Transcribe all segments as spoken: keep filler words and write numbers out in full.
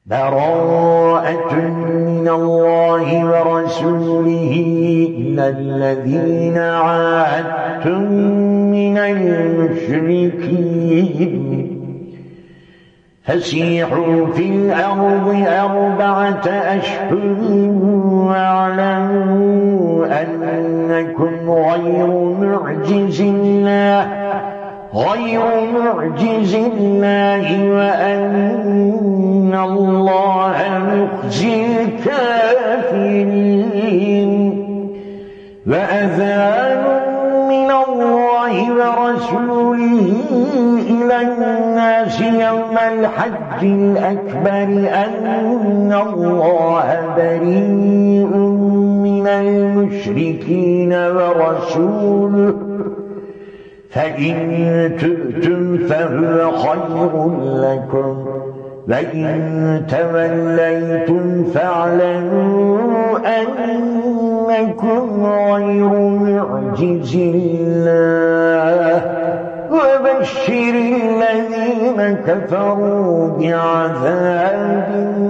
براءة من الله ورسوله إلى الذين عاهدتم من المشركين فسيحوا في الأرض أربعة أشهر واعلموا أنكم غير معجز الله غير معجز الله وأن الله مخزي الكافرين وأذان من الله ورسوله إلى الناس يوم الحج الأكبر أن الله بريء من المشركين ورسوله فإن تؤتم فهو خير لكم وإن توليتم فاعلموا أنكم غير معجز الله وبشر الذين كفروا بعذاب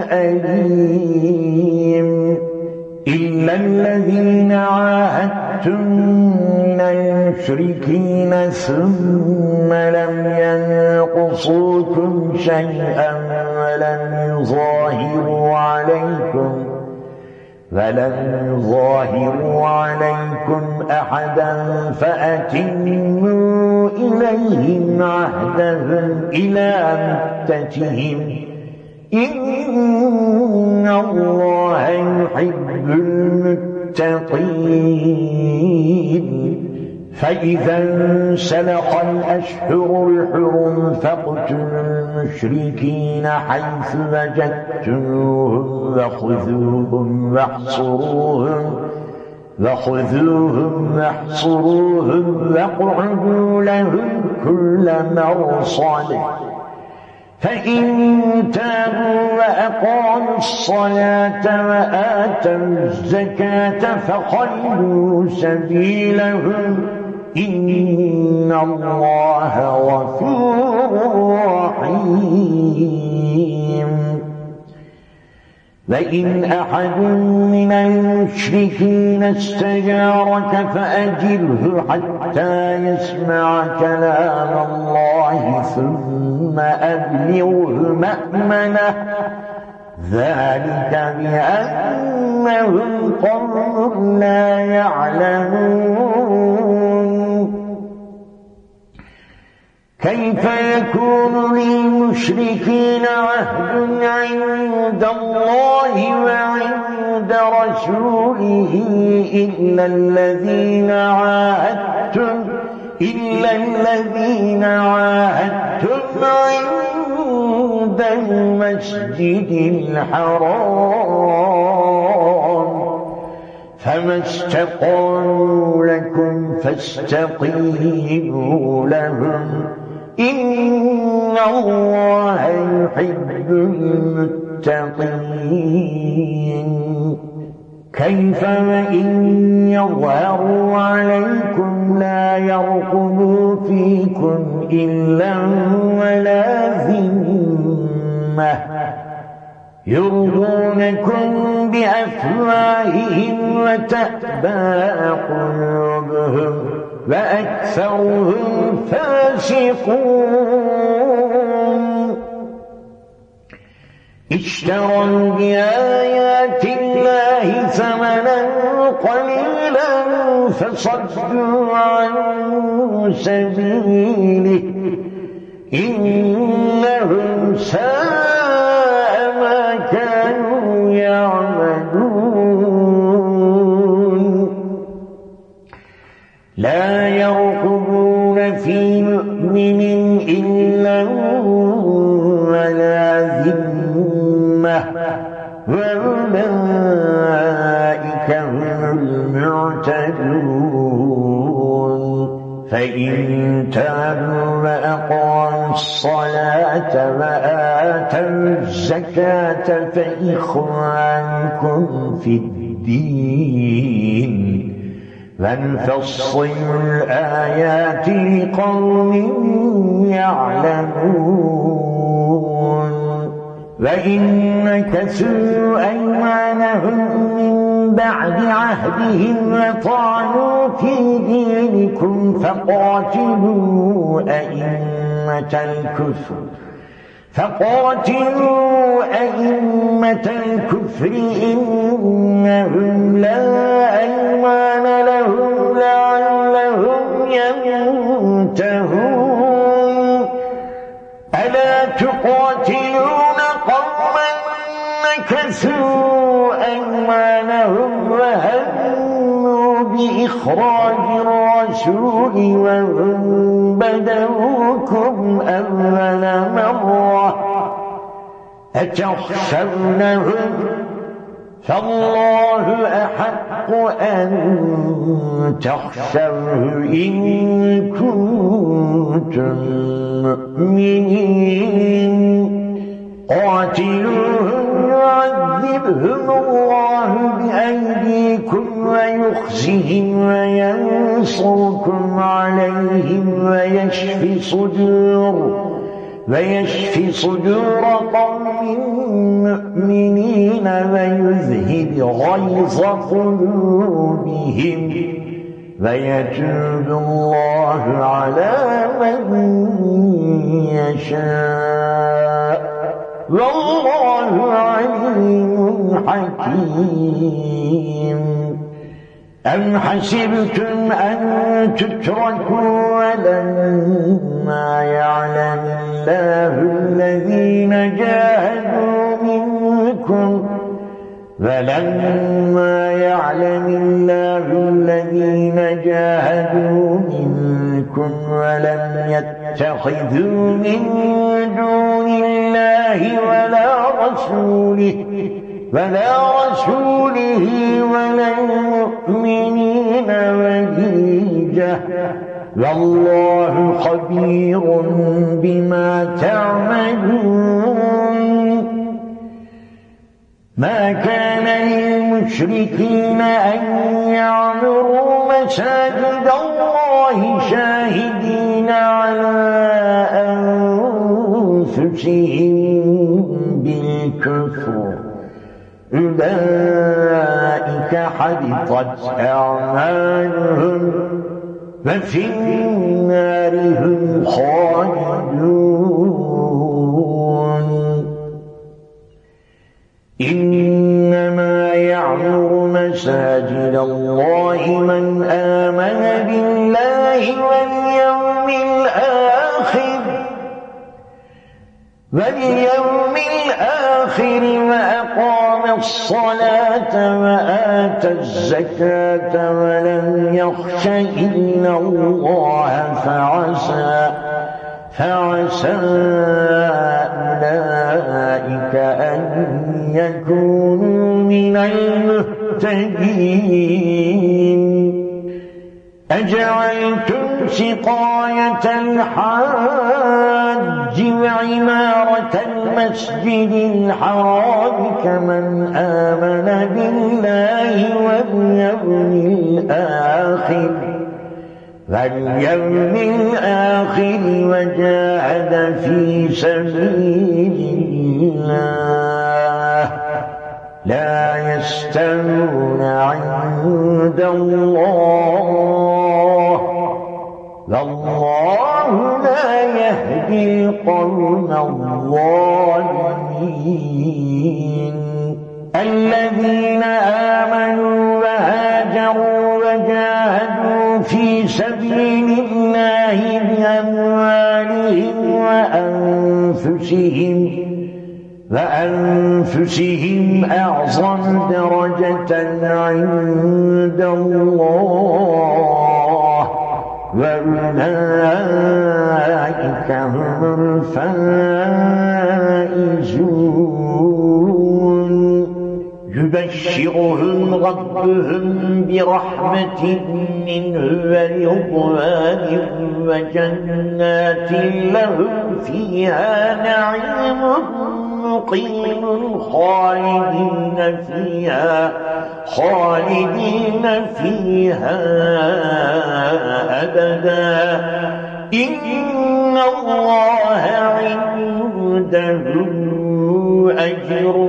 أليم إلا الذين عاهدتم من المشركين ثم لم ينقصوكم شيئا ولم يظاهروا عليكم فلم يظاهروا عليكم أحدا فأتموا إليهم عهدهم إلى مدتهم إن الله يحب المتقين فإذا انسلخ الأشهر الحرم فاقتلوا المشركين حيث وجدتموهم وخذوهم واحصروهم وخذوهم واحصروهم واقعدوا لهم كل مرصد فإن تابوا وأقاموا الصلاة وآتوا الزكاة فخلوا سبيلهم إن الله غفور رحيم وإن أحد من المشركين استجارك فأجره حتى يسمع كلام الله ثم أبلغه مأمنه ذلك بأنهم قوم لا يعلمون كيف يكون للمشركين عهد عند الله وعند رسوله إلا الذين عاهدتم إلا الذين عاهدتم عند المسجد الحرام فما استقاموا لكم فاستقيموا لهم إن الله يحب المتقين كيف وإن يظهروا عليكم لا يرقبوا فيكم إلا ولا ذمة يرضونكم بأفواههم وتأبى قلوبهم وأكثرهم فاسقون اشتروا بآيات الله ثمنا قليلا فصدوا عن سبيله إنهم ساء ما كانوا يعملون لا يرقبون في مؤمن إلا ولا ذمة وأولئك هم المعتدون فإن تابوا وأقاموا الصلاة وآتوا الزكاة فإخوانكم في الدين ونفصل الآيات لقوم يعلمون وإن نكثوا أيمانهم من بعد عهدهم وطعنوا في دينكم فقاتلوا أئمة الكفر فقاتلوا أئمة الكفر إنهم لا أيمان لهم لعلهم ينتهون ألا تقاتلون قوما نكثوا أيمانهم وهموا بإخراج الرسول وهم بدؤوكم أول مرة أتخشونهم فالله أحق أن تخشوه إن كنتم مؤمنين قاتلوهم يعذبهم الله بأيديكم ويخزهم وينصركم عليهم ويشف صدور ويشفي صدور قوم مؤمنين ويذهب غيظ قلوبهم ويتوب الله على من يشاء والله عليم حكيم أم حسبتم أن تتركوا ولما يعلم الله الذين جاهدوا منكم ولما يعلم الله الذين جاهدوا منكم ولم يتخذوا من دون الله ولا رسوله ولا رسوله ولا المؤمنين وليجة والله خبير بما تعملون ما كان للمشركين أن يعمروا مساجد الله شاهدين على أنفسهم بالكفر أولئك حبطت أعمالهم وفي النار هم خالدون إنما يعمر مساجد الله من آمن بالله واليوم الآخر واليوم الآخر وأقام الصلاة وآتى الزكاة ولم يخش إلا الله فعسى فعسى أولئك أن يكونوا من المهتدين أجعلتم سقاية الحاج وعمارة المسجد الحرام كمن آمن بالله واليوم الآخر واليوم الآخر وجاهد في سبيل الله لا يستوون عند الله والله لا يهدي القوم الظالمين الذين آمنوا وهاجروا وجاهدوا في سبيل الله بأموالهم وأنفسهم وأنفسهم أعظم درجة عند الله وأولئك هم الفائزون يبشرهم ربهم برحمة منه ورضوان وجنات لهم فيها نعيم مقيم خالدين فيها خالدين فيها أبدا إن الله عنده أجر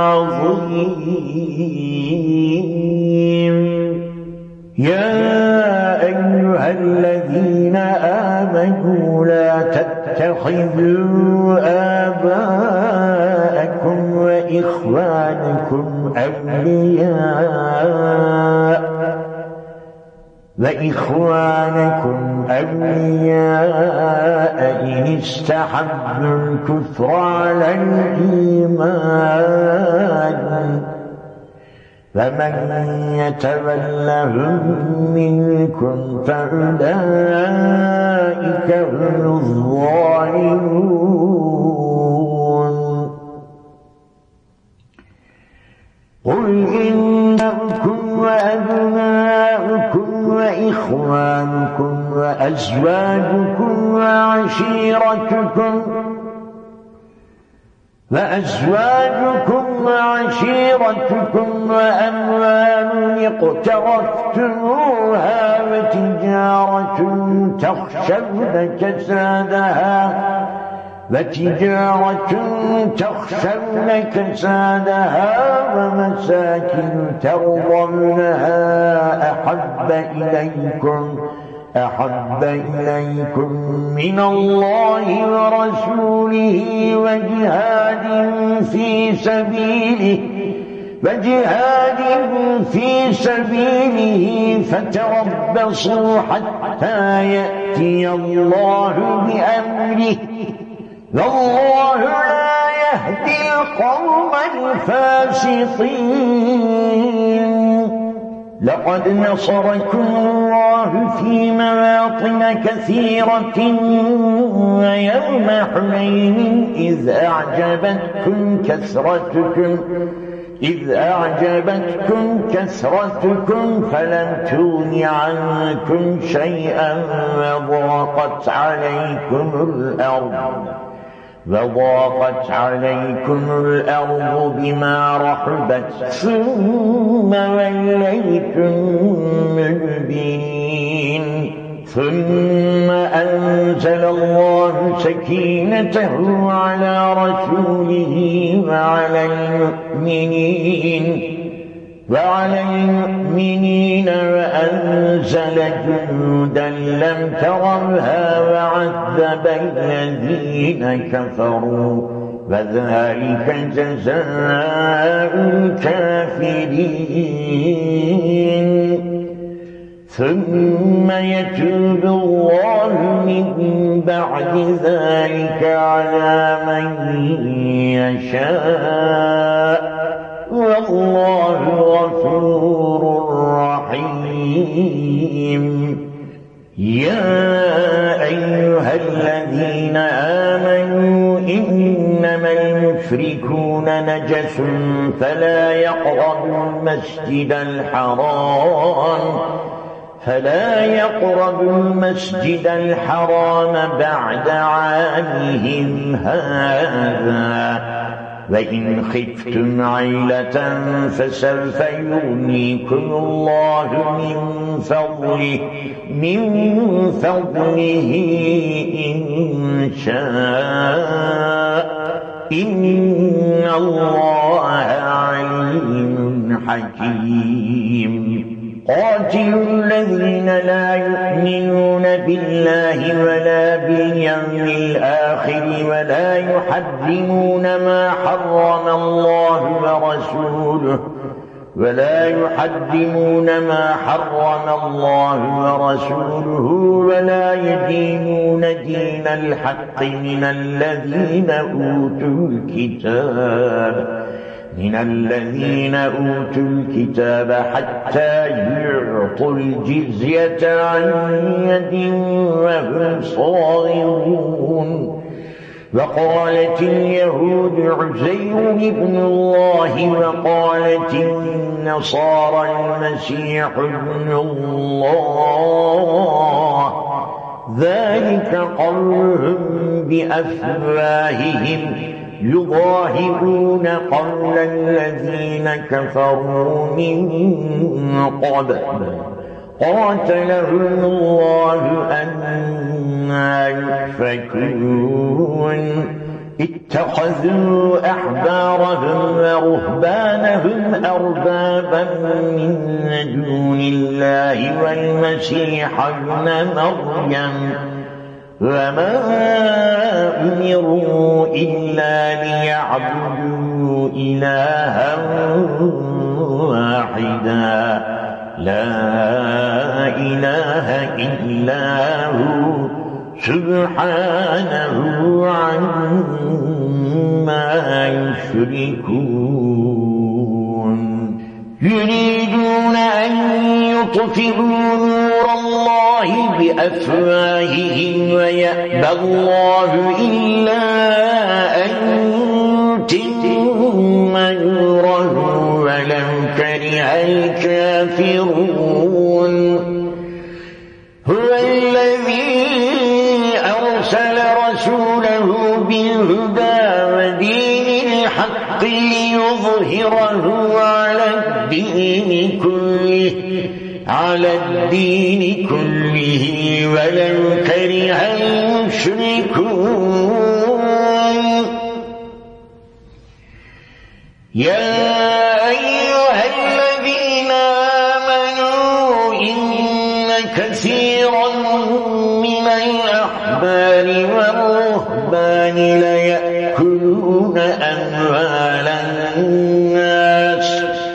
عظيم. يا أيها الذين آمنوا لا تتخذوا آباءكم وإخوانكم أولياء وإخوانكم أولياء إن استحبوا الكفر على الإيمان فمن يتولهم منكم فأولئك هم الظالمون. قل إنكم وأبناؤكم وإخوانكم وأزواجكم وعشيرتكم وأزواجكم وعشيرتكم وأموال اقترفتموها وتجارة تخشون كسادها وتجارة تخشون كسادها ومساكن ترضونها أحب إليكم أحب إليكم من الله ورسوله وجهاد في سبيله وجهاد في سبيله فتربصوا حتى يأتي الله بأمره والله لا يهدي القوم الفاسقين. لقد نصركم الله في مواطن كثيرة ويوم حنين إذ أعجبتكم كثرتكم إذ أعجبتكم كثرتكم فلم تغن عنكم شيئا وضاقت عليكم الأرض وضاقت عليكم الأرض بما رحبت ثم وليتم مدبرين. ثم أنزل الله سكينته على رسوله وعلى المؤمنين وعلى المؤمنين وأنزل جنودا لم ترها وعذب الذين كفروا وذلك جزاء الكافرين. ثم يتوب الله من بعد ذلك على من يشاء والله غفور رحيم. يا أيها الذين آمنوا إنما المشركون نجس فلا يقربوا المسجد الحرام فلا يقربوا المسجد الحرام بعد عامهم هذا وإن خفتم عيلة فسوف يغنيكم الله من فضله من فضله إن شاء إن الله عليم حكيم. قاتلوا الذين لا يؤمنون بالله ولا باليوم الآخر ولا يحرمون ما حرم الله ورسوله ولا يحرمون ما حرم الله ورسوله ولا يدينون دين الحق من الذين أوتوا الكتاب من الذين أوتوا الكتاب حتى يعطوا الجزية عن يد وهم صاغرون. وقالت اليهود عزير ابن الله وقالت النصارى المسيح ابن الله ذلك قولهم بأفواههم يضاهئون قول الذين كفروا من قبل قاتلهم الله أنى يؤفكون. اتخذوا أحبارهم ورهبانهم أربابا من دون الله والمسيح ابن مريم وما أمروا إلا ليعبدوا إلها واحدا لا إله إلا هو سبحانه عما يشركون يريدون أن يطفئوا نور الله بأفواههم ويأبى الله إلا أن يتم نوره ولو كره الكافرون هو الذي أرسل رسوله بالهدى ودين الحق ليظهره على الدين كله على الدين كله ولو كره المشركون يا أيها الذين آمنوا إن كثيرا من الأحبار والرهبان ليأكلون أموال الناس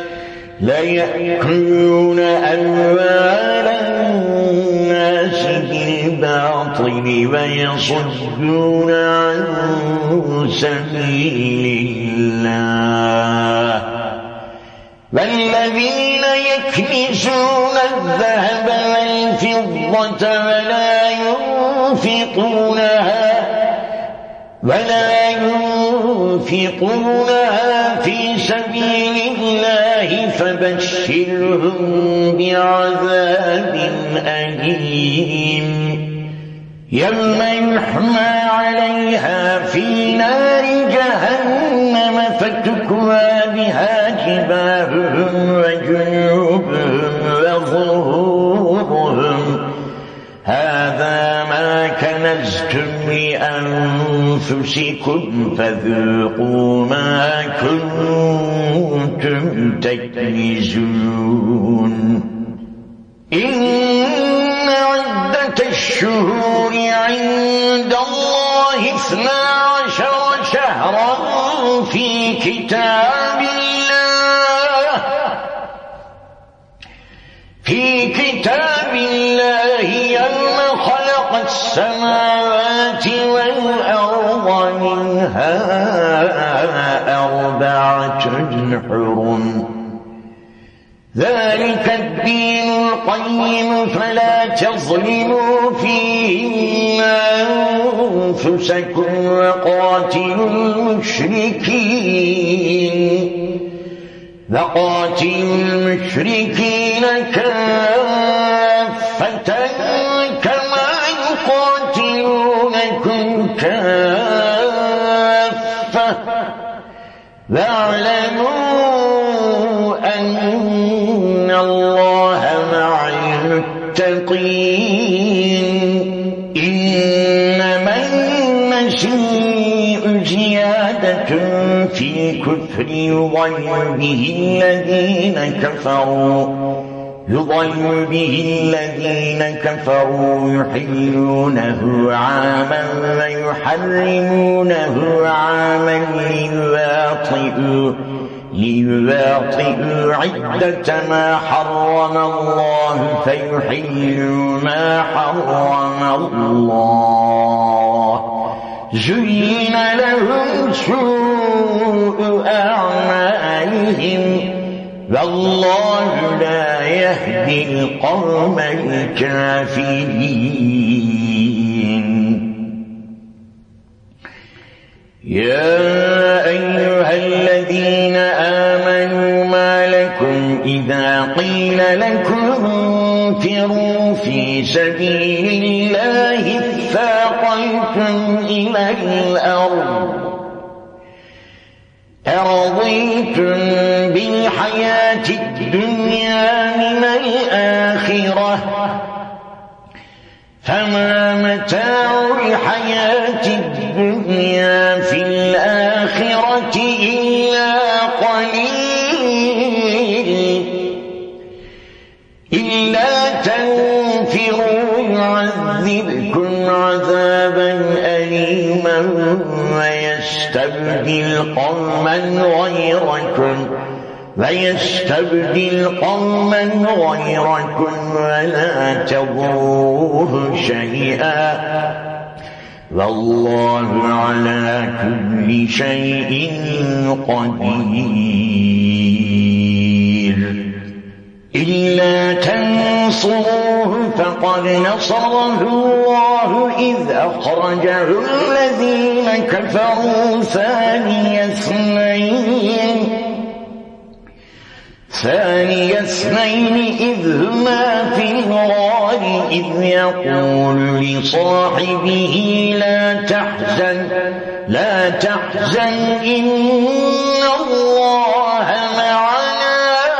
ليأكلون أموال الناس بالباطل ويصدون عن سبيل الله والذين يكنزون الذهب والفضة ولا ينفقونها ولا ينفقونها في سبيل الله فبشرهم بعذاب أليم يوم يحمى عليها في نار جهنم فتكوى بها جباههم وجنوبهم وظهورهم هذا ما كنزتم لأنفسكم فذوقوا ما كنتم تكنزون إن عدة الشهور عند الله اثنا عشر شهرا في كتاب الله في كتاب الله يوم خلق السماوات والأرض منها أربعة حرم ذلك الدين القيم فلا تظلموا فيهن أنفسكم وقاتلوا المشركين وقاتلوا المشركين كافة كما يقاتلونكم كافة واعلموا أن الله مع المتقين إنما المسيء زيادة في كفر يضل به الذين كفروا يضل به الذين كفروا يحلونه عاما ويحرمونه عاما ليواطئوا ليواطئوا عدة ما حرم الله فيحلوا ما حرم الله زين لهم سوء أعمالهم والله لا يهدي القوم الكافرين يا أيها الذين آمنوا ما لكم إذا قيل لكم انفروا في سبيل الله اثاقلتم إلى الأرض أرضيتم بالحياة الدنيا من الآخرة فما متاع الحياة الدنيا في فيستبدل قوما غيركم فيستبدل قوما غيركم ولا تضروه شيئا والله على كل شيء قدير. إلا تنصروه فقد نصره الله إذ أخرجه الذين كفروا ثاني اثنين ثاني اثنين إذ هما في الغار إذ يقول لصاحبه لا تحزن لا تحزن إن الله معنا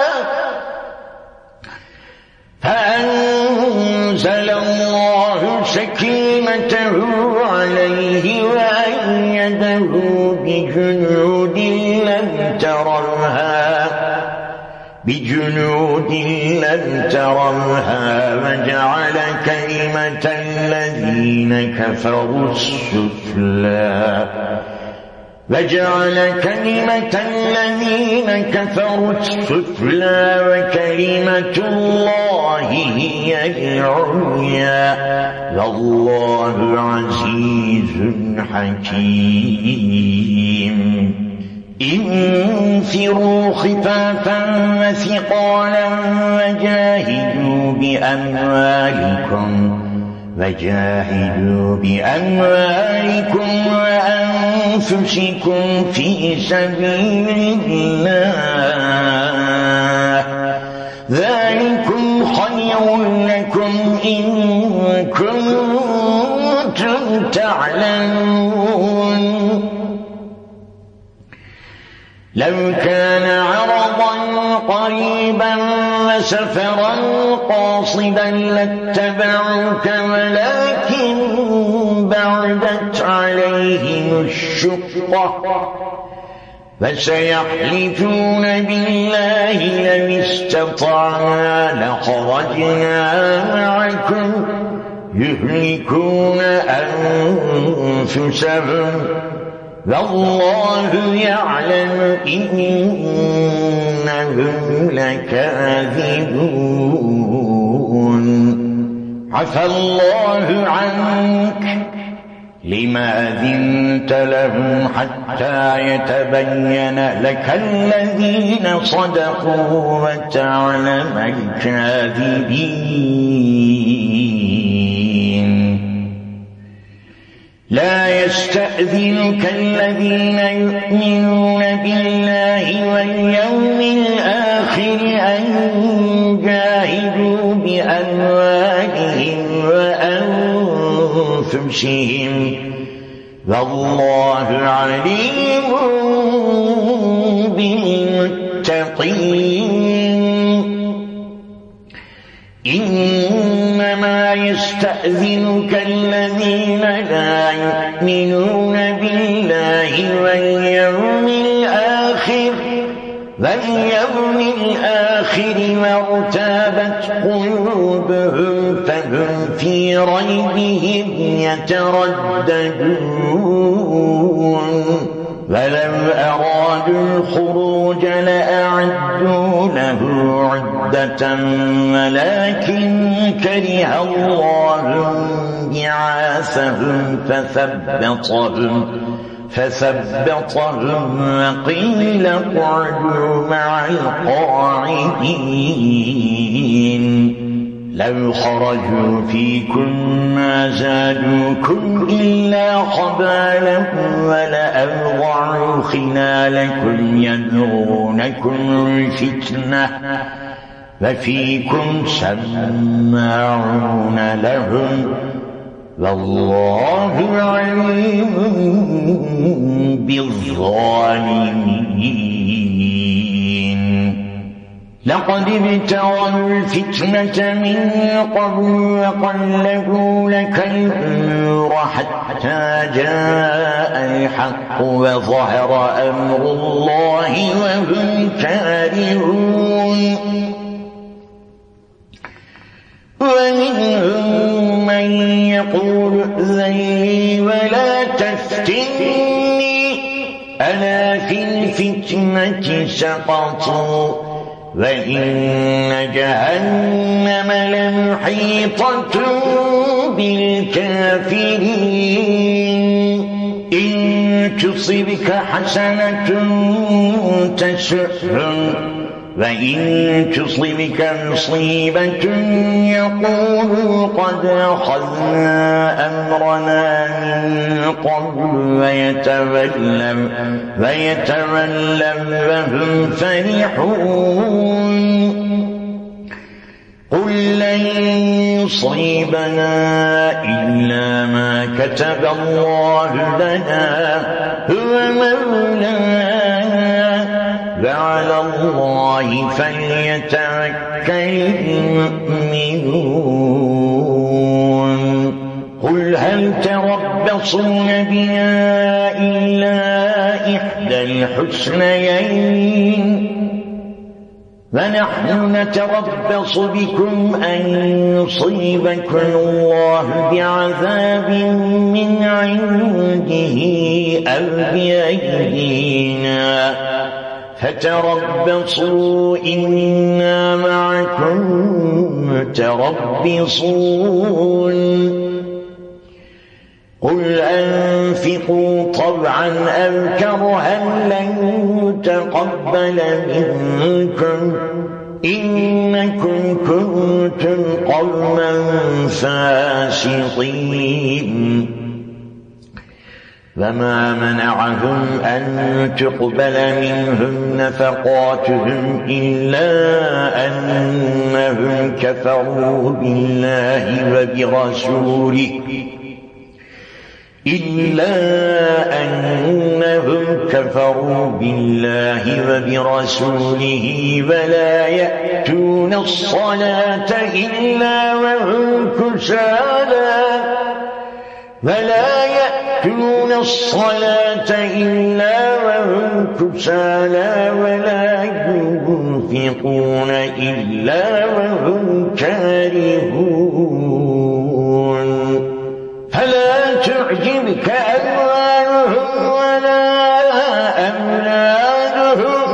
فأنزل الله سكينته عليه وأيده بجنود لم تروها بجنود لم تروها وجعل كلمة الذين كفروا السفلى وجعل كلمة الذين كفروا السفلى وكلمة الله هي العليا والله عزيز حكيم. انفروا خفافا وثقالا وجاهدوا بأموالكم وجاهدوا بأموالكم وأنفسكم في سبيل الله ذلكم خير لكم إن كنتم تعلمون. لو كان عرضا قريبا وسفرا قاصدا لاتبعوك ولكن بعدت عليهم الشقة فسيحلفون بالله لو استطعنا لخرجنا معكم يهلكون أنفسهم والله يعلم إنهم لكاذبون. عفى الله عنك لما أذنت لهم حتى يتبين لك الذين صدقوا وتعلم الكاذبين. لا يستأذنك الذين يؤمنون بالله واليوم الآخر أن يجاهدوا بأموالهم وأنفسهم والله عليم بالمتقين. إنما يستأذنك الذين لا يؤمنون بالله واليوم الآخر واليوم الآخر وارتابت قلوبهم فهم في ريبهم يترددون. ولو أرادوا الخروج لأعدوا له عدة ولكن كره الله بعاثهم فثبطهم فثبطهم وقيل اقعدوا مع القاعدين. لو خرجوا فيكم ما زادوكم إلا خبالا ولأوضعوا خلالكم يبغونكم الفتنة وفيكم سماعون لهم والله عليم بالظالمين. لقد ابتغوا الفتنة من قبل وقلبوا لك الأمور حتى جاء الحق وظهر أمر الله وهم كارهون. ومنهم من يقول ائذن لي ولا تفتني الفتنة سقطوا وإن جهنم لمحيطة بالكافرين إن تصبك حسنة تسؤهم وإن تصبك مصيبة يقولوا قد أخذنا أمرنا من قبل ويتولوا ويتولوا وهم فرحون قل لن يصيبنا إلا ما كتب الله لنا هو مولانا وعلى الله فليتوكل المؤمنون قل هل تربصون بنا إلا إحدى الحسنيين ونحن نتربص بكم أن يصيبكم الله بعذاب من عنده أو بأيدينا فتربصوا إنا معكم متربصون قل أنفقوا طوعا أو كرها لن يتقبل منكم إنكم كنتم قوما فاسقين فما منعهم أن تقبل منهم نفقاتهم إلا أنهم كفروا بالله وبرسوله إلا أنهم كفروا بالله وبرسوله ولا يأتون الصلاة إلا وهم كسالى ولا يأتون الصلاة إلا وهم كسالى ولا ينفقون إلا وهم كارهون فلا تعجبك أموالهم ولا أولادهم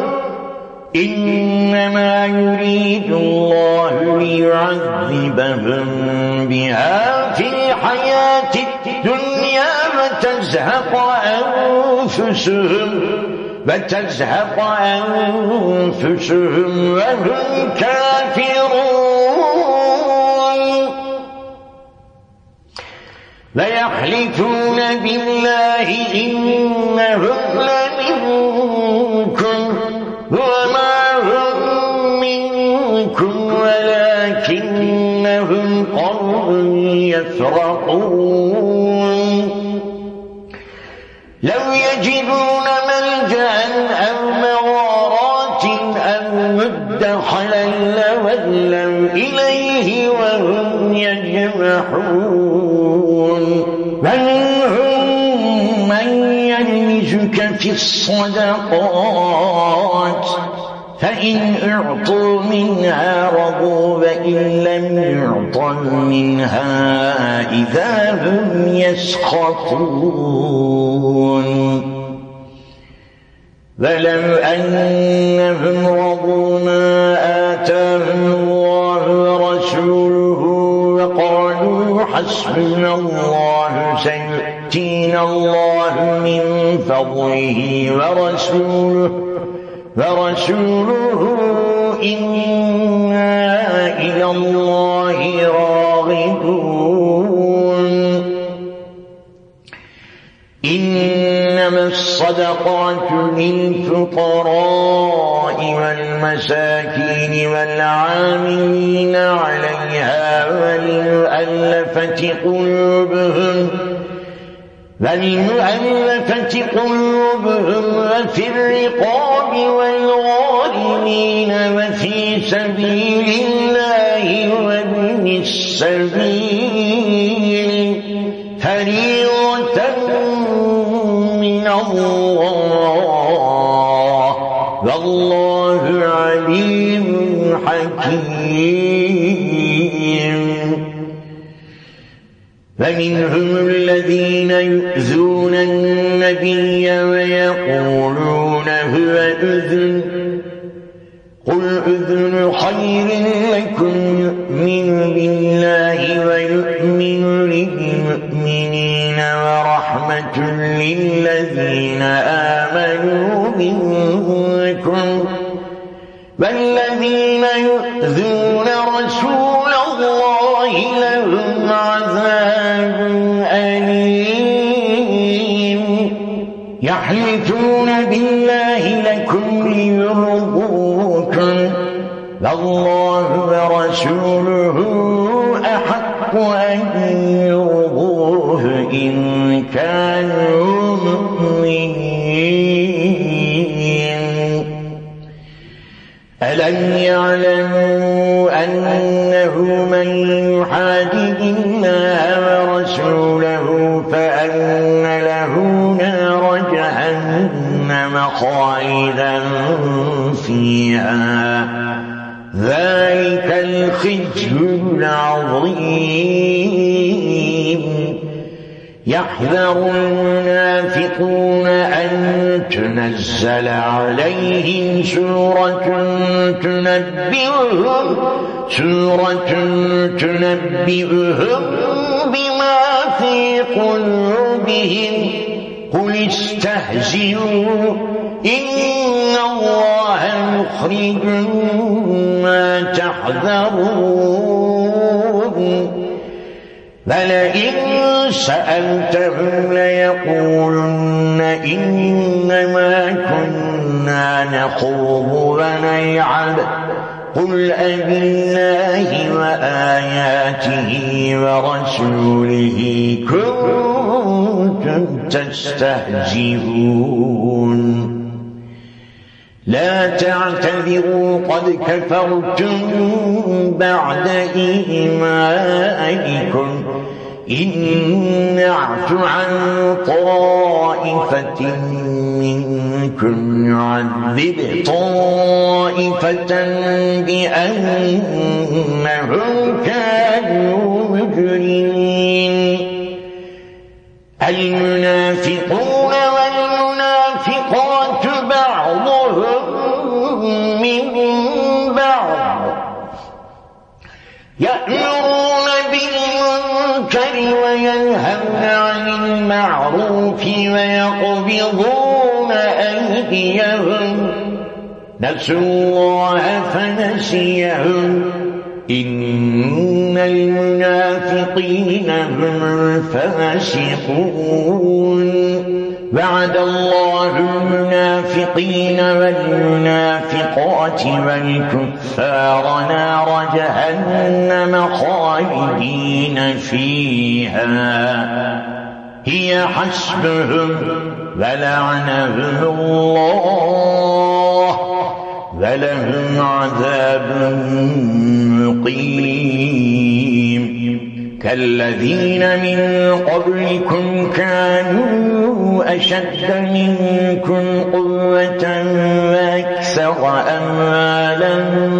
إنما يريد الله ليعذبهم بها في الحياة الدنيا وتزهق أنفسهم وتزهق أنفسهم وهم كافرون ويحلفون بالله إنهم لمنكم وما هم منكم ولكنهم قوم يفرقون لو يجدون ملجأ أو مغارات أو مدخلا لولوا إليه وهم يجمحون ومنهم من يلمزك في الصدقات فإن أعطوا منها رضوا وإن لم يعطوا منها إذا هم يسخطون ولو أنهم رضوا ما آتاهم الله ورسوله وقالوا حسبنا الله سيؤتينا الله من فضله ورسوله ورسوله إنا إلى الله راغبون إنما الصدقات للفقراء والمساكين والعاملين عليها والمؤلفة قلوبهم والمؤلفة قلوبهم وفي الرقاب والغارمين وفي سبيل الله وابن السبيل فريضة من الله والله عليم حكيم فمنهم الذين يؤذون النبي ويقولون هو أذن قل أذن خير لكم يؤمن بالله ويؤمن للمؤمنين ورحمة للذين آمنوا منكم والذين يؤذون رسول الله لهم عذاب أليم يحلفون بالله لكم ليرضوكم والله ورسوله أحق أن يرضوه إن كانوا مؤمنين ألم يعلموا أنه من يحادد الله ورسوله فأن له نار جهنم خالدا فيها ذلك الخزي العظيم يحذر المنافقون أن تنزل عليهم سورة تنبئهم سورة تنبئهم بما في قلوبهم قل استهزئوا إن الله مخرج ما تحذرون فلئن سألتهم ليقولن إنما كنا نخوض ونلعب قل أبالله وآياته ورسوله كنتم تستهزئون لا تعتذروا قد كفرتم بعد إيمانكم إن نعف عن طائفة منكم نعذب طائفة بأنهم كانوا مجرمين المنافقون والمنافقات بعضهم من بعض يأمرون بالمنكر وينهون عن المعروف ويقبضون أيديهم نسوا الله فنسيهم إن المنافقين هم الفاسقون وعد الله المنافقين والمنافقات والكفار نار جهنم خالدين فيها هي حسبهم ولعنهم الله ولهم عذاب مقيم كالذين من قبلكم كانوا أشد منكم قوة وأكثر أموالا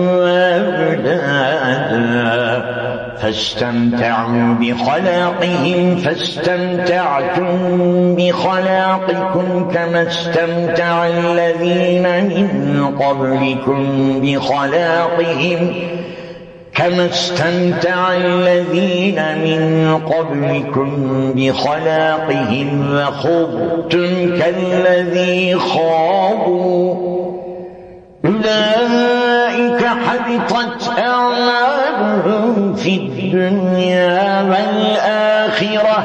وأولادا فاستمتعوا بخلاقهم فاستمتعتم بخلاقكم كما استمتع الذين من قبلكم بخلاقهم كما استمتع الذين من قبلكم بخلاقهم وخضتم كالذي خاضوا أولئك حبطت أعمالهم في الدنيا والآخرة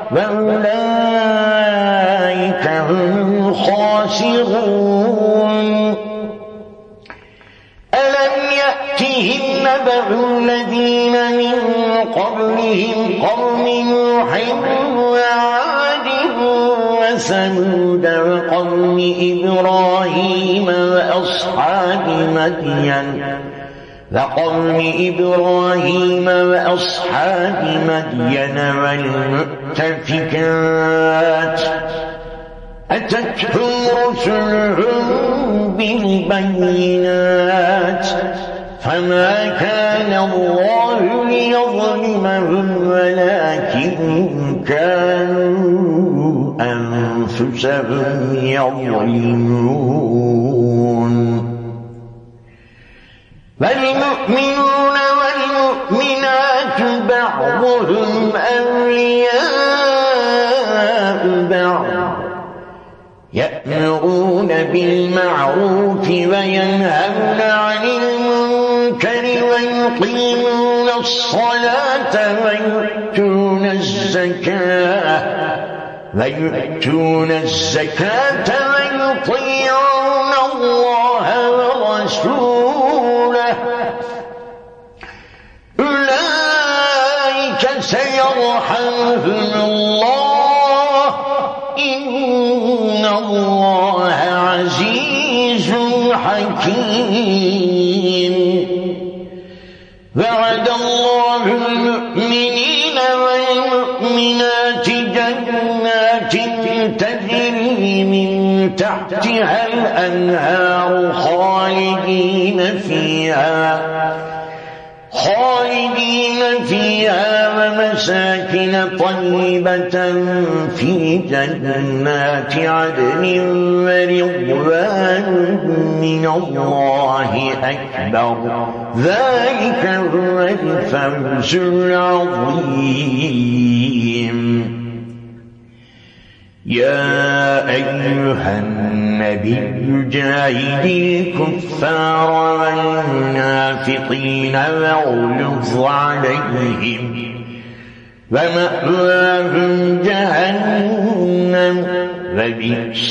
وأولئك هم الخاسرون ألم يأتهم نبأ الذين من قبلهم قوم نوح وعاد وثمود وقوم إبراهيم وأصحاب مدين وقوم إبراهيم وأصحاب مدين والمؤتفكات أتتهم رسلهم بالبينات فما كان الله ليظلمهم ولكن كانوا أنفسهم أنفسهم يظلمون. والمؤمنون والمؤمنات بعضهم أولياء بعض يأمرون بالمعروف وينهون عن المنكر ويقيمون الصلاة ويؤتون الزكاة ويؤتون الزكاة ويطيعون الله ورسوله أولئك سيرحمهم الله إن الله عزيز حكيم. وعد الله المؤمنين والمؤمنات جنات تجري من تحتها الأنهار خالدين فيها خالدين فيها ومساكن طيبة في جنات عدن ورضوان من الله أكبر ذلك هو الفوز العظيم. يا أيها النبي جاهد الكفار والمنافقين واغلظ عليهم ومأواهم جهنم وبئس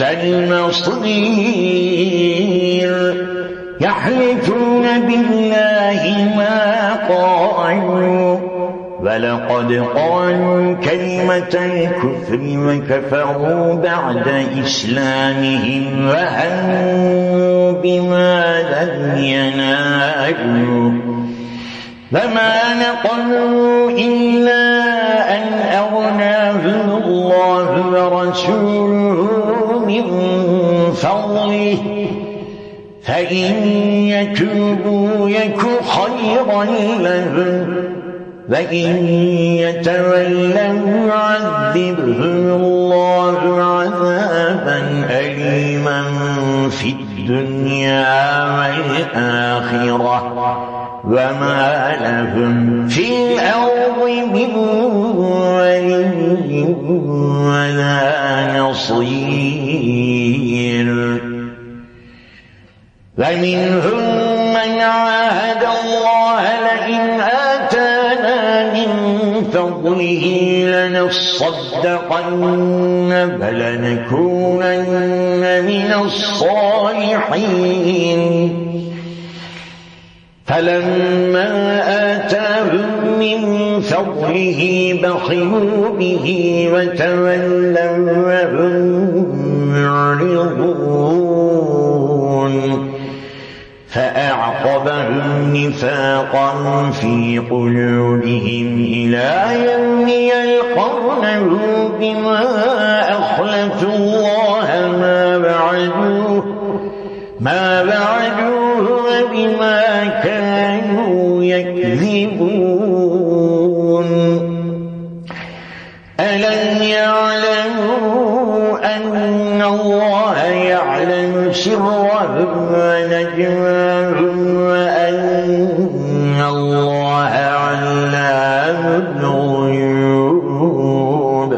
المصير. يحلفون بالله ما قالوا ولقد قالوا كلمة الكفر وكفروا بعد إسلامهم وهموا بما لم ينالوا فما نقموا إلا أن أغناهم الله ورسوله من فضله فإن يتوبوا يك خيرا لهم وإن يتولوا يعذبهم الله عذابا أليما في الدنيا والآخرة وما لهم في الأرض من ولي ولا نصير. ومنهم من عاهد الله لئن آتانا من فضله لنصدقن ولنكونن من الصالحين فلما آتاهم من فضله بخلوا به وتولوا وهم معرضون فأعقبهم نفاقا في قلوبهم إلى يوم يلقونه بما أخلفوا الله ما وعدوه ما وعدوه وبما كانوا يكذبون. ألم يعلموا أن الله يعلم سرهم ونجواهم وأن الله علام الغيوب.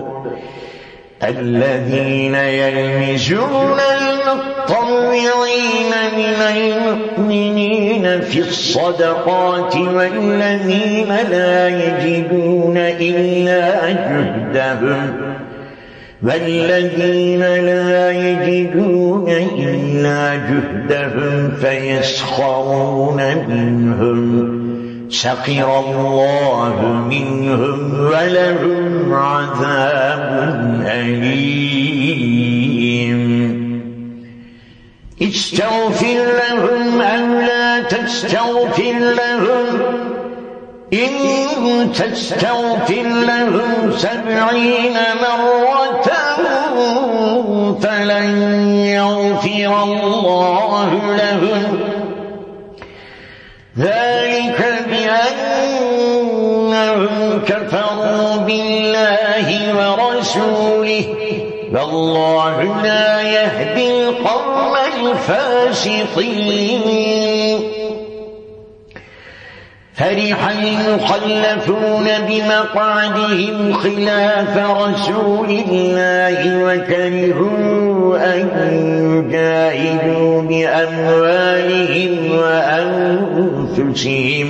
الذين يلمزون المطوعين من المؤمنين في الصدقات والذين لا يجدون إلا جهدهم والذين لا يجدون إلا جهدهم فيسخرون منهم سخر الله منهم ولهم عذاب أليم. استغفر لهم أو لا تستغفر لهم إن تستغفر لهم سبعين مرة فلن يغفر الله لهم ذلك بأنهم كفروا بالله ورسوله والله لا يهدي القوم الفاسقين. فرح المخلفون بمقعدهم خلاف رسول الله وكرهوا أن يجاهدوا بأموالهم وأنفسهم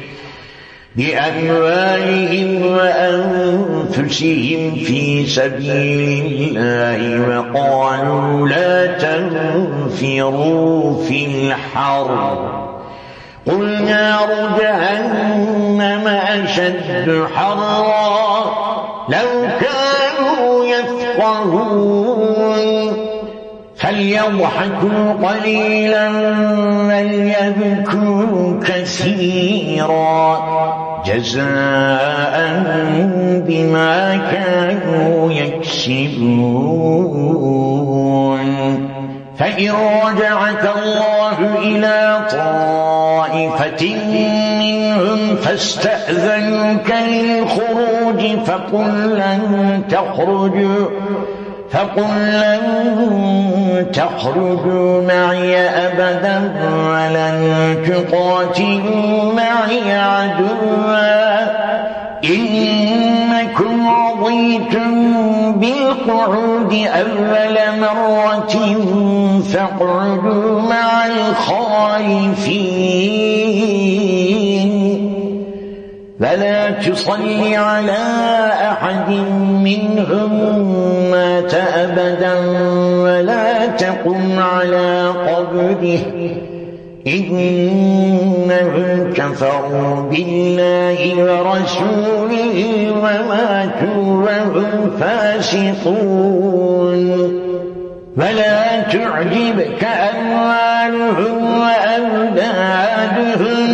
بأموالهم وأنفسهم في سبيل الله وقالوا لا تنفروا في الحر قل نار جهنم أشد حرا لو كانوا يفقهون فليضحكوا قليلا وليبكوا كثيرا جزاء بما كانوا يكسبون. فإن رجعك الله إلى طائفة منهم فاستأذنوك للخروج فقل لن تخرجوا فقل لن تخرجوا معي أبدا ولن تقاتلوا معي عدوا إنكم رضيتم بالقعود أول مرة فاقعدوا مع الخالفين فلا تصل على أحد منهم مات أبدا ولا تقم على قبره إنهم كفروا بالله ورسوله وماتوا وهم فاسقون. ولا تعجبك أموالهم وأولادهم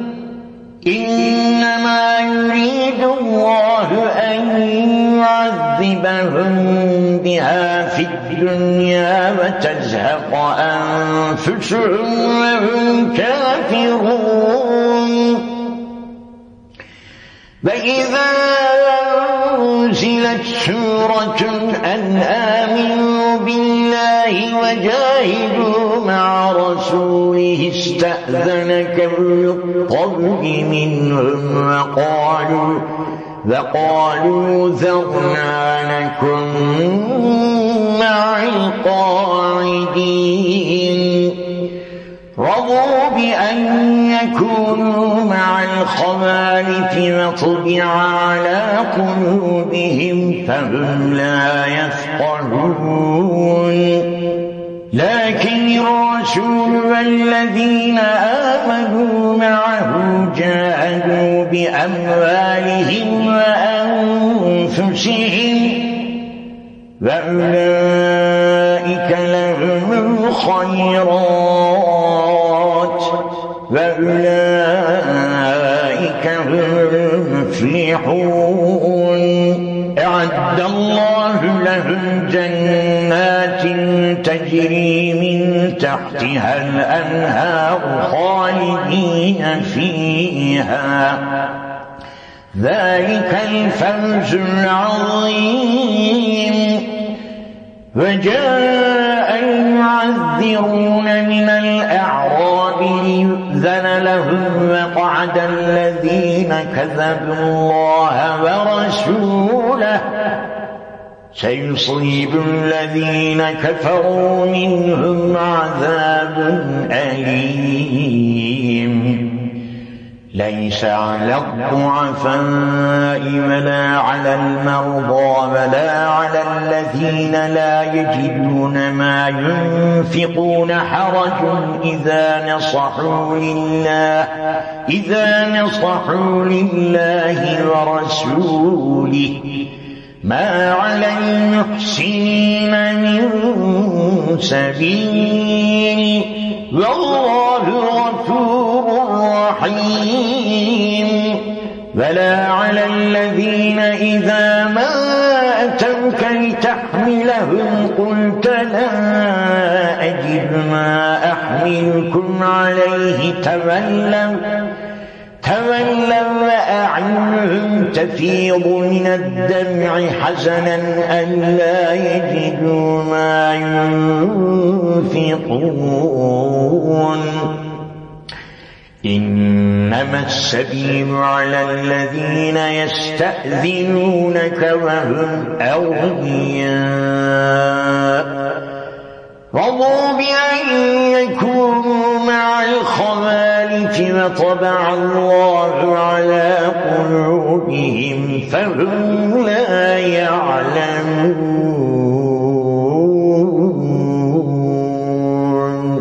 إنما يريد الله أن يعذبهم بها في الدنيا وتزهق أنفسهم وهم كافرون. وإذا أنزلت سورة أن آمنوا بالله وجاهدوا مع رسوله استأذنك أولو الطول منهم وقالوا وقالوا ذرنا لكم مع القاعدين رضوا بأن يكونوا مع الخوالف وطبع على قلوبهم فهم لا يفقهون. لكن الرسول والذين آمنوا معه جاهدوا بأموالهم وأنفسهم وأولئك لهم الخيرات وأولئك هم المفلحون. أعد الله لهم جنات تجري من تحتها الأنهار خالدين فيها ذلك الفوز العظيم. وجاء المعذرون من الأعراب ليؤذن لهم وقعد الذين كذبوا الله ورسوله سيصيب الذين كفروا منهم عذاب أليم. ليس على الضعفاء ولا على المرضى ولا على الذين لا يجدون ما ينفقون حرج إذا نصحوا لله إذا نصحوا لله ورسوله ما على المحسنين من سبيل والله غفور رحيم. ولا على الذين إذا ما أتوك لتحملهم قلت لا أجد ما أحملكم عليه تولوا تولوا وأعينهم تفيض من الدمع حزنا ألا يجدوا ما ينفقون إنما السبيل على الذين يستأذنونك وهم أغنياء رضوا بأن يكونوا مع الخوالف وطبع الله على قلوبهم فهم لا يعلمون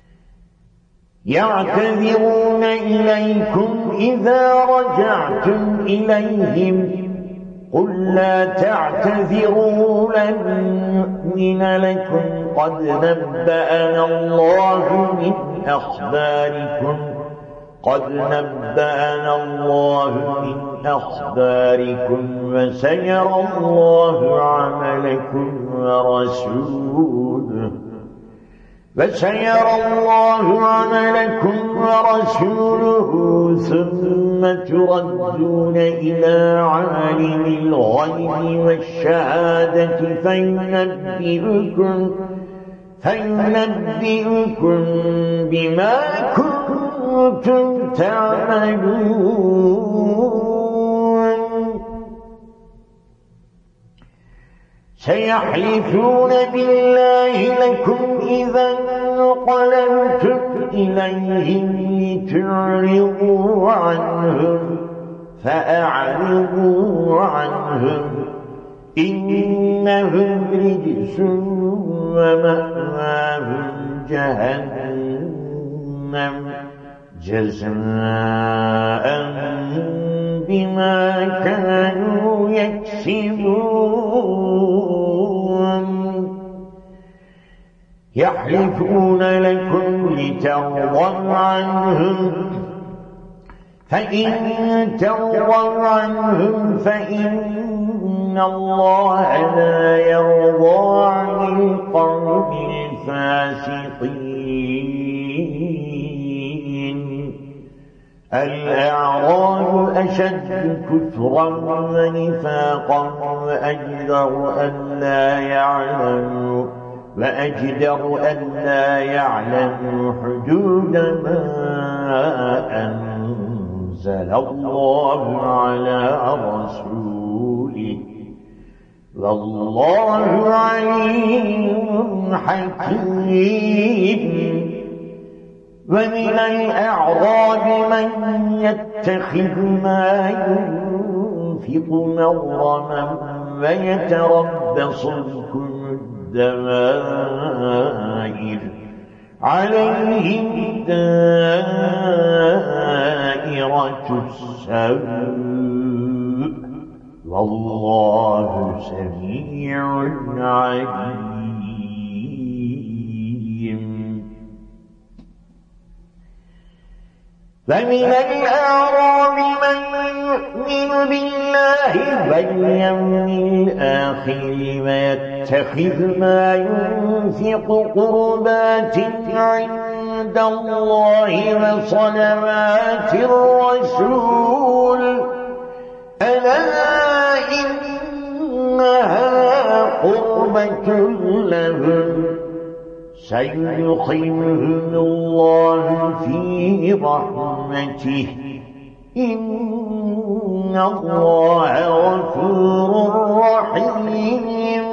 يعتذرون إليكم إذا رجعتم إليهم قل لا تعتذروا لن نؤمن لكم قد نبأنا الله من أخباركم قد نبأنا الله من أخباركم وسيرى الله عملكم ورسوله وسيرى الله عملكم ورسوله ثم تردون إلى عالم الغيب والشهادة فينبئكم فينبئكم بما كنتم تعملون سيحلفون بالله لكم إذا انقلبتم إليهم لتعرضوا عنهم فأعرضوا عنهم إنهم رجس ومأواهم جهنم جزاء بما كانوا يكسبون يحلفون لكم لترضوا عنهم فإن ترضوا عنهم فإن الله لا يرضى عن القوم الفاسقين الأعراب أشد كفرا ونفاقا وأجدر أن لا يعلموا وأجدر أن لا يعلموا حدود ما أنزل الله على رسوله والله عليم حكيم ومن الأعراب من يتخذ ما ينفق مغرما ويتربص بكم الدوائر عليهم دائرة السوء والله سميع عليم فمن الأعراب من يؤمن بالله واليوم الآخر ويتخذ ما ينفق قربات عند الله وصلوات الرسول ألا إنها قربة لهم سيدخلهم الله في رحمته إن الله غفور رحيم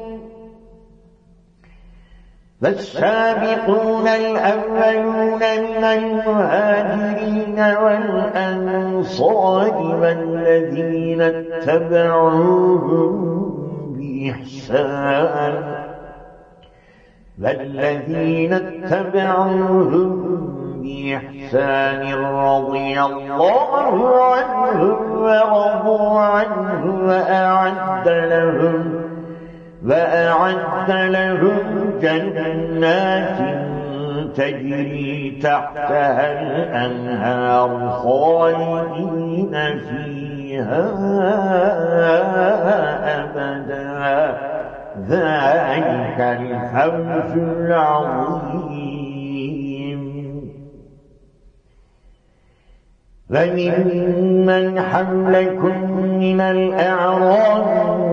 فالسابقون الأولون من المهاجرين والأنصار والذين اتبعوهم بإحسان والذين اتبعوهم بإحسان رضي الله عنهم ورضوا عنه وأعد لهم وأعد لهم جنات تجري تحتها الأنهار خالدين فيها أبدا ذلك الفوز العظيم فممن حولكم من الأعراب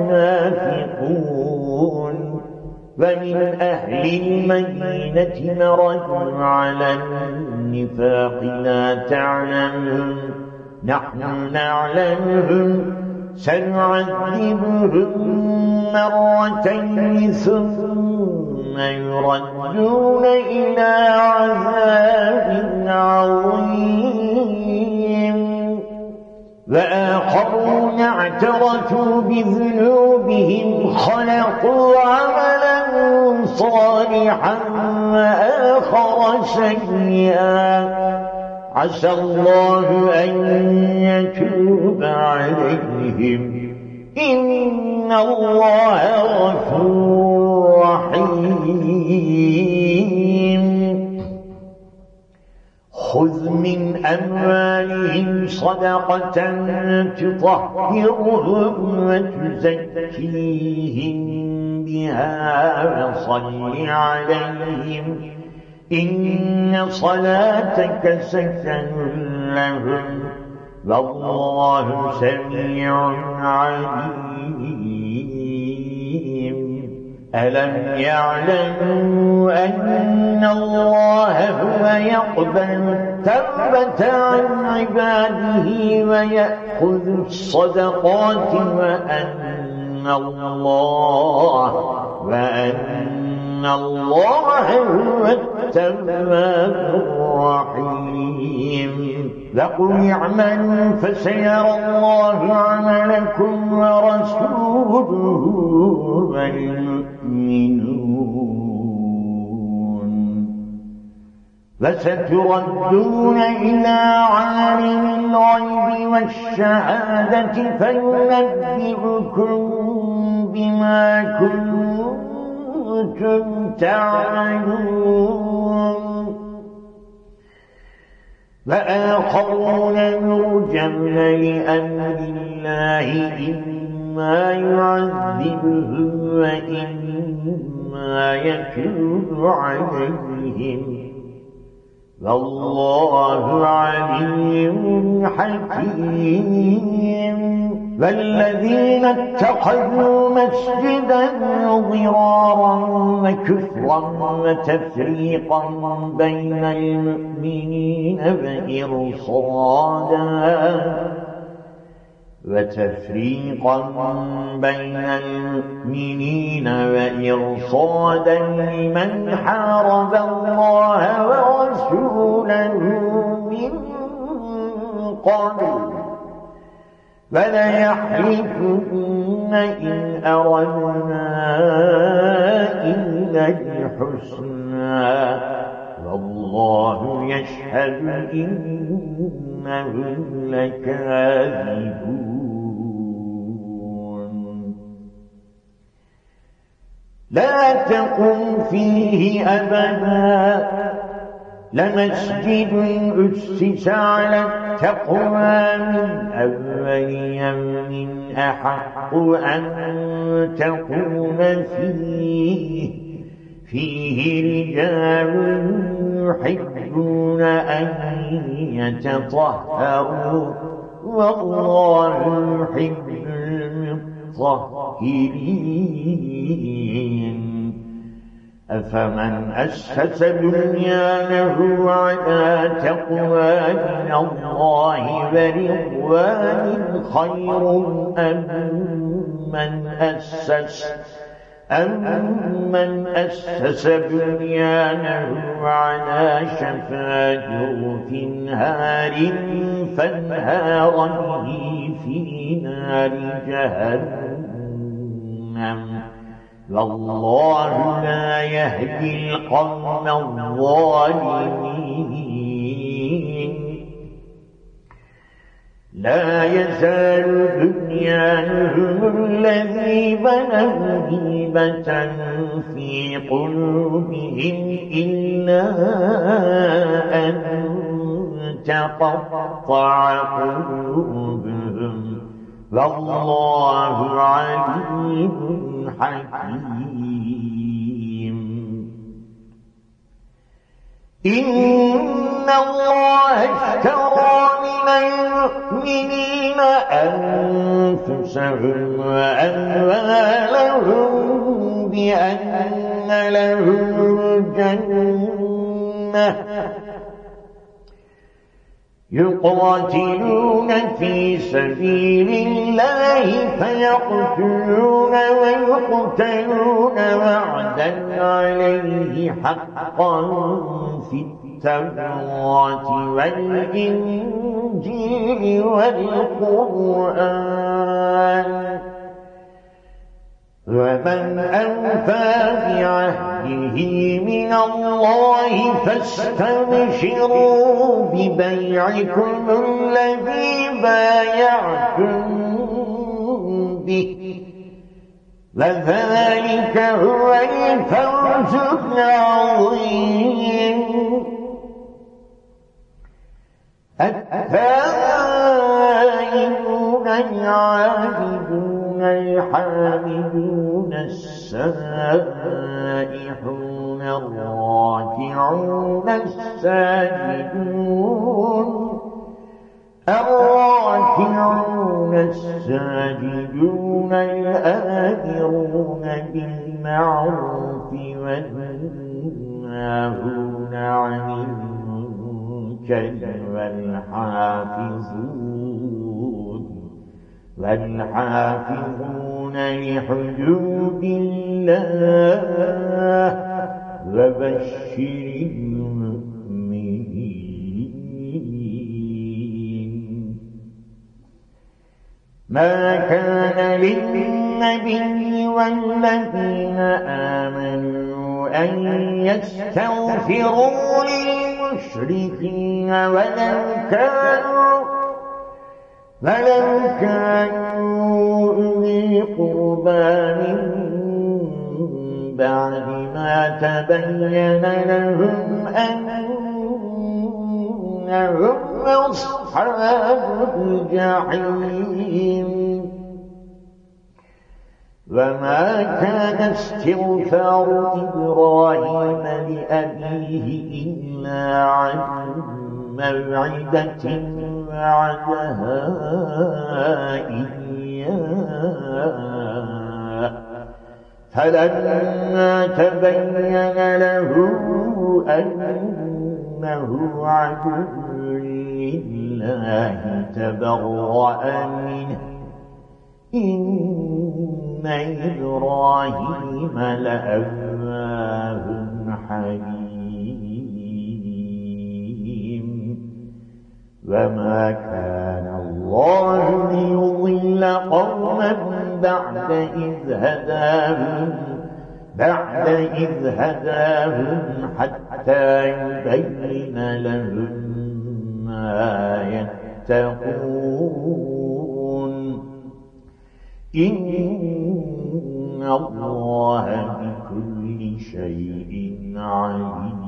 منافقون ومن أهل المدينة مردوا على النفاق لا تعلمهم نحن نعلمهم سنعذبهم مرتين ثم يردون إلى عذاب عظيم وآخرون اعترفوا بذنوبهم خلقوا عملا صالحا وآخر سيئا عسى الله أن يتوب عليهم إن الله غفور رحيم خذ من أموالهم صدقة تطهرهم وتزكيهم بها وصل عليهم إن صلاتك سكن لهم والله سميع عليم ألم يعلموا أن الله هو يقبل التوبة عن عباده ويأخذ الصدقات وأن الله وأن الله هو التواب الرحيم وقل اعملوا فسيرى الله عملكم ورسوله والمؤمنون وستردون إلى عالم الغيب والشهادة فينبئكم بما كنتم تعملون وآخرون يرجون لأمر الله إما يعذبهم وإما يتوب عليهم والله عليم حكيم والذين اتخذوا مسجدا ضرارا وكفرا وتفريقا بين المؤمنين وإرصادا وتفريقا بين المؤمنين وإرصادا لمن حارب الله ورسوله من قبل فليحلفن إن أردنا إلا الحسنى والله يشهد إنهم لكاذبون لا تقم فيه أبدا لمسجد أسس على التقوى من أول يوم أحق أن تقوم فيه فيه رجال يحبون أن يتطهروا والله يحب المطهرين أفمن أسس بنيانه على تقوى من الله ورضوان خير أم من أسس أمن أسس بنيانه على شفا جرف نهار فانهار به في نار جهنم والله لا يهدي القوم الظالمين لا يزال بنيانهم الذي بنوا هيبة في قلوبهم إلا أن تقطع قلوبهم والله عليم حكيم إن الله اشترى من المؤمنين أنفسهم وأموالهم بأن لهم الجنة يقاتلون في سبيل الله فيقتلون ويقتلون وعدا عليه حقا في التوراة والإنجيل والقرآن ومن أوفى بعهده من الله فاستبشروا ببيعكم الذي بايعتم به وذلك هو الفوز العظيم. التائبون العابدون الحامدون السائحون الراكعون الساجدون الراكعون الساجدون الآمرون بالمعروف والناهون عن المنكر والحافظون والحافظون لحدود الله وبشر المؤمنين. ما كان للنبي والذين آمنوا أن يستغفروا للمشركين ولو كانوا ولو كانوا أولي قربى من بعد ما تبين لهم أنهم أصحاب الجحيم. وما كان استغفار إبراهيم لأبيه إلا عن موعدة وعدها إياه فلما تبين له أنه عدو لله تبرأ منه إن إبراهيم لأواه حليم. وما كان الله ليضل قوما بعد إذ هداهم بعد إذ هداهم حتى يبين لهم ما يتقون إن الله بكل شيء عليم.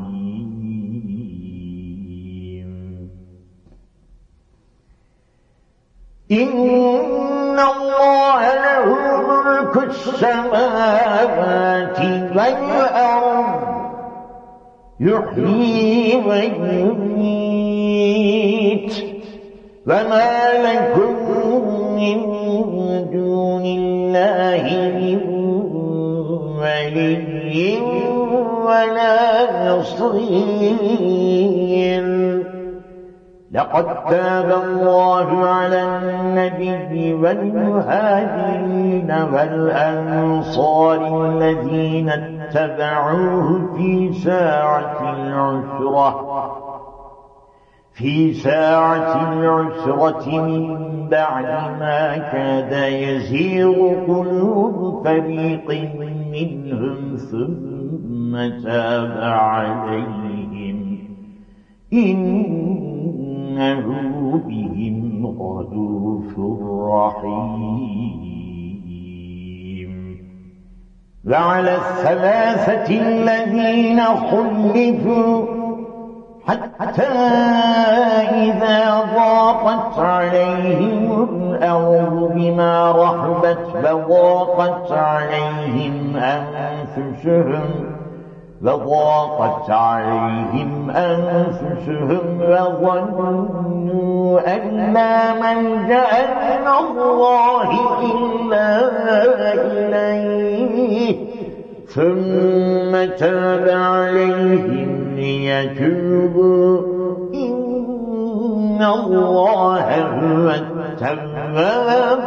إن الله له ملك السماوات والأرض يحيي ويميت وما لكم من دون الله من ولي ولا نصير. لقد تاب الله على النبي والمهاجرين والأنصار الذين اتبعوه في ساعة العسرة في ساعة العسرة من بعد ما كاد يزيغ قلوب فريق منهم ثم تاب عليهم إنه بهم رءوف رحيم. وعلى الثلاثة الذين خلفوا حتى إذا ضاقت عليهم الأرض بما رحبت وضاقت عليهم أنفسهم وضاقت عليهم أنفسهم وظنوا أن لا ملجأ من الله إلا إليه ثم تاب عليهم ليتوبوا إن الله هو التواب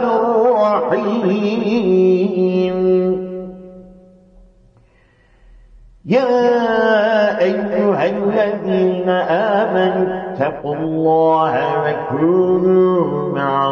الرحيم. يا أيها الذين آمنوا اتقوا الله وكونوا مع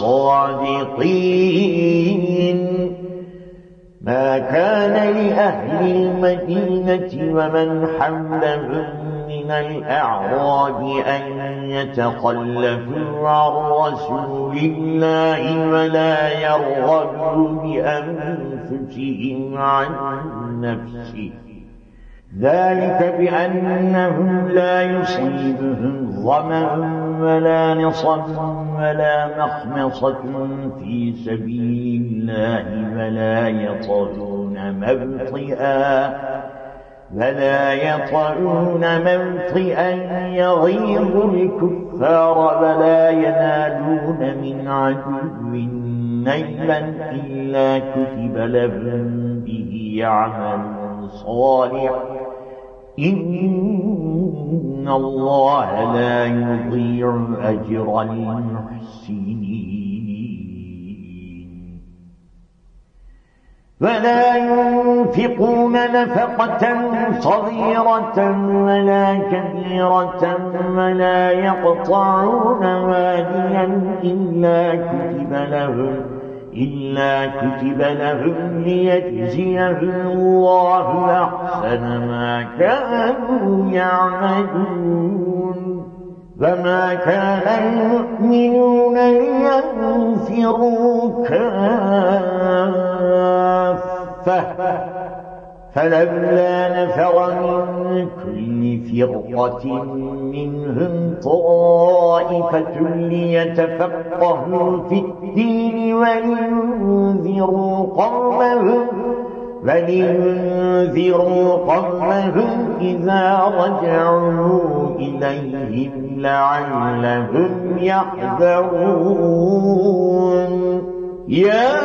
الصادقين. ما كان لأهل المدينة ومن حولهم من الأعراب أن يتخلفوا عن رسول الله ولا يرغبوا بأنفسهم عن نفسه، ذلك بأنهم لا يصيبهم ظمأ ولا نصب ولا مخمصة في سبيل الله ولا يطؤون موطئا ولا يطؤون موطئا يغيظ الكفار ولا ينالون من عدو نيلا إلا كتب لهم به عمل صالح إن الله لا يضيع أجر المحسنين. ولا ينفقون نفقة صغيرة ولا كبيرة ولا يقطعون واديا إلا كتب لهم إلا كتب لهم ليجزيهم الله أحسن ما كانوا يعملون. وما كان المؤمنون لينفروا كافة فلولا نفر من كل فرقة منهم طائفة ليتفقهوا في الدين ولينذروا قومهم ولينذروا قومهم إذا رجعوا إليهم لعلهم يحذرون. يا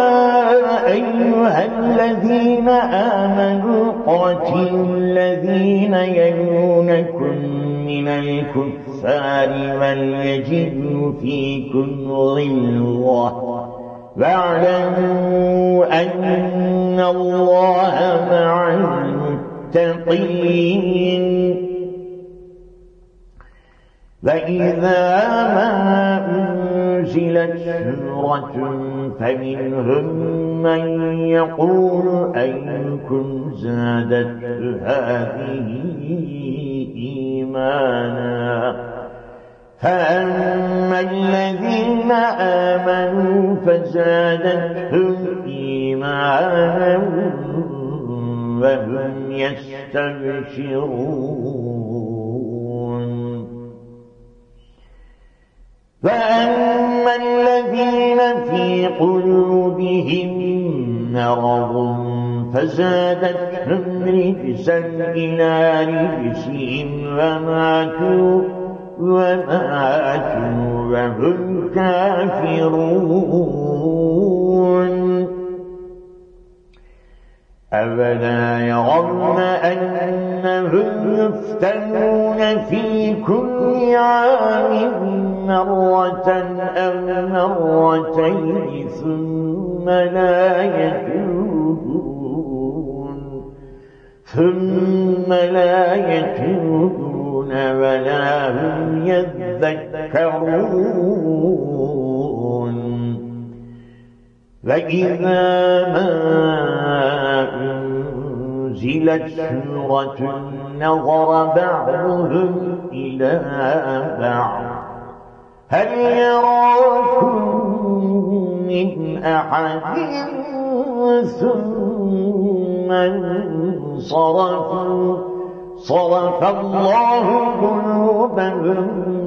أيها الذين آمنوا قاتلوا الذين يلونكم من الكفار وليجدوا فيكم غلظة واعلموا أن الله مع المتقين. وإذا ما أنزلت سورة فمنهم من يقول أيكم زادت هذه إيمانا فأما الذين آمنوا فزادتهم إيمانا وهم يستبشرون. وأما الذين في قلوبهم مرض فزادتهم رجسا إلى رجسهم وماتوا وماتوا وهم كافرون. أفلا يرون أنهم يفتنون في كل عام مرة أو مرتين ثم لا يتوبون ثم لا يتوبون ولا هم يذكرون. وإذا ما أنزلت سورة نظر بعضهم إلى بعض هل يراكم من أحد ثم انصرفوا صرف الله قلوبهم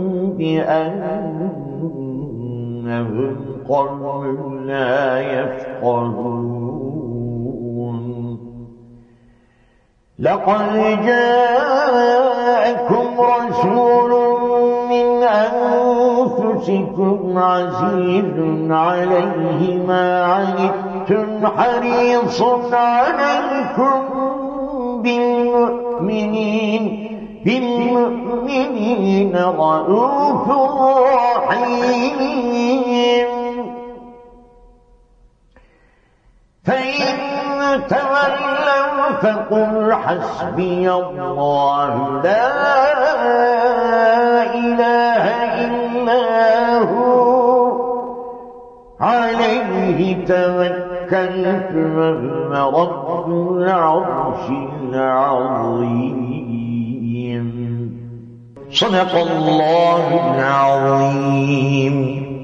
بأنهم قوم لا يفقهون. لقد جاءكم رسول من أنفسكم عزيز عليه ما عنتم حريص عليكم بالمؤمنين بالمؤمنين رءوف رحيم فإن تولوا فقل حسبي الله لا إله إلا هو عليه توكلت وهو رب العرش العظيم. صدق الله العظيم.